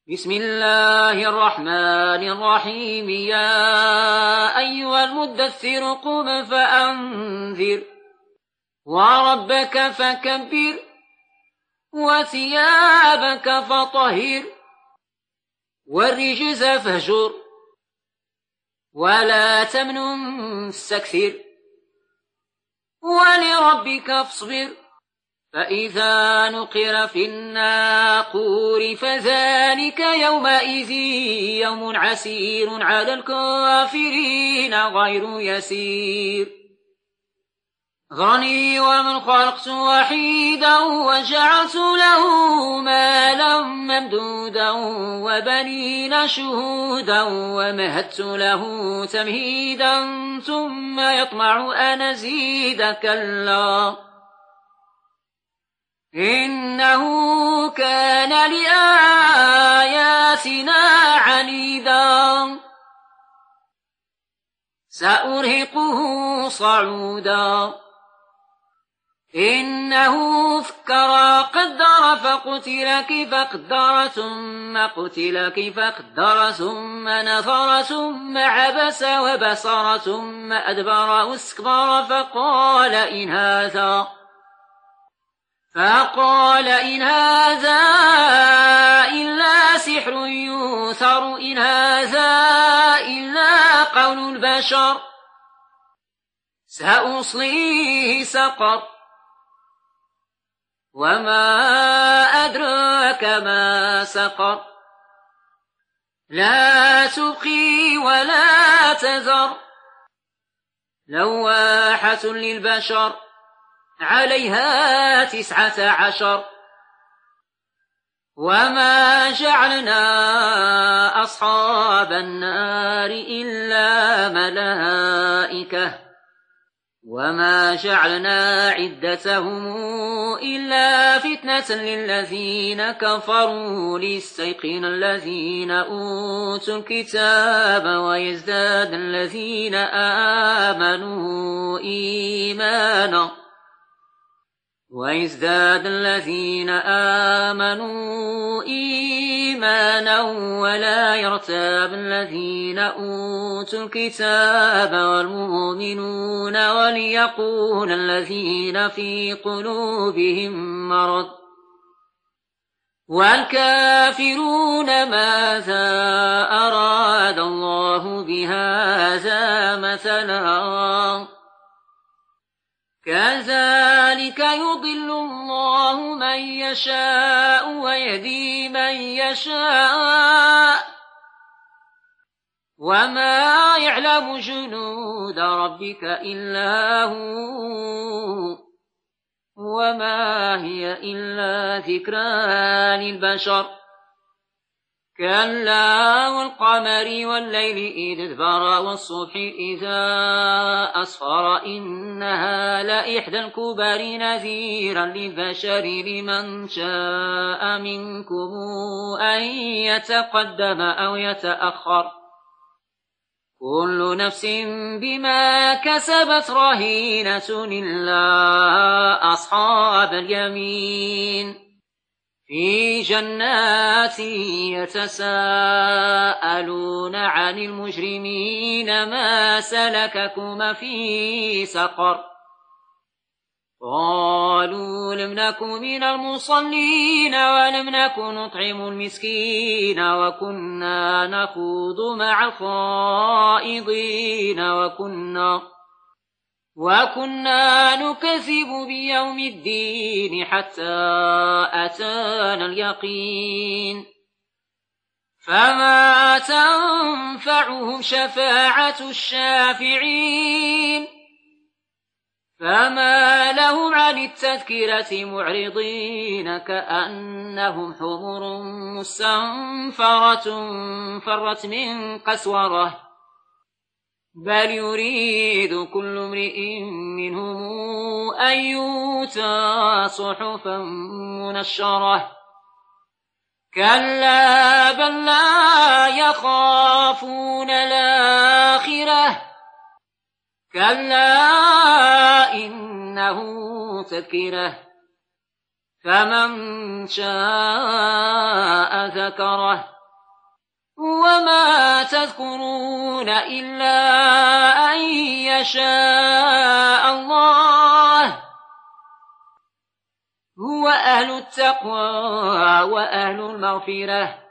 بسم الله الرحمن الرحيم. يا أيها المدثر قم فأنذر وربك فكبر وثيابك فطهر والرجز فاهجر ولا تمنن تستكثر ولربك فاصبر. فإذا نقر في الناقور فذلك يومئذ يوم عسير على الكافرين غير يسير. ذرني ومن خلقت وحيدا وجعلت له مالا ممدودا وبنين شهودا ومهدت له تمهيدا ثم يطمع أن أزيد كلا إنه كان لآياتنا عنيدا سأرهقه صعودا. إنه فكر قدر فقتل كيف قدر ثم قتل كيف قدر ثم نظر ثم عبس وبصر ثم أدبر واستكبر فقال إن هذا إلا سحر يؤثر إن هذا إلا قول البشر سأصليه سقر وما أدراك ما سقر لا تبقي ولا تذر لواحة للبشر عليها 19. وما جعلنا أصحاب النار إلا ملائكة وما جعلنا عدتهم إلا فتنة للذين كفروا ليستيقن الذين أوتوا الكتاب ويزداد الذين آمنوا إيمانا ولا يرتاب الذين أوتوا الكتاب والمؤمنون وليقول الذين في قلوبهم مرض والكافرون ماذا أراد الله بهذا مثلا كذلك يضل الله من يشاء ويهدي من يشاء وما يعلم جنود ربك إلا هو وما هي إلا ذكرى للبشر. كلا والقمر والليل إذ ادبر والصبح إذا أسفر إنها لإحدى الكبر نذيرا للبشر لمن شاء منكم أن يتقدم أو يتأخر كل نفس بما كسبت رهينة إلا أصحاب اليمين في جنات يتساءلون عن المجرمين ما سلككم في سقر قالوا لم نك من المصلين ولم نك نطعم المسكين وكنا نخوض مع الخائضين وكنا نكذب بيوم الدين حتى أتانا اليقين فما تنفعهم شفاعة الشافعين فما لهم عن التذكرة معرضين كأنهم حمر مستنفرة فرت من قسورة بل يريد كل امرئ منهم أن يؤتى صحفا منشرة كلا بل لا يخافون الآخرة كلا إنه تذكرة فمن شاء ذكره وما تذكرون إلا أن يشاء الله هو أهل التقوى وأهل المغفرة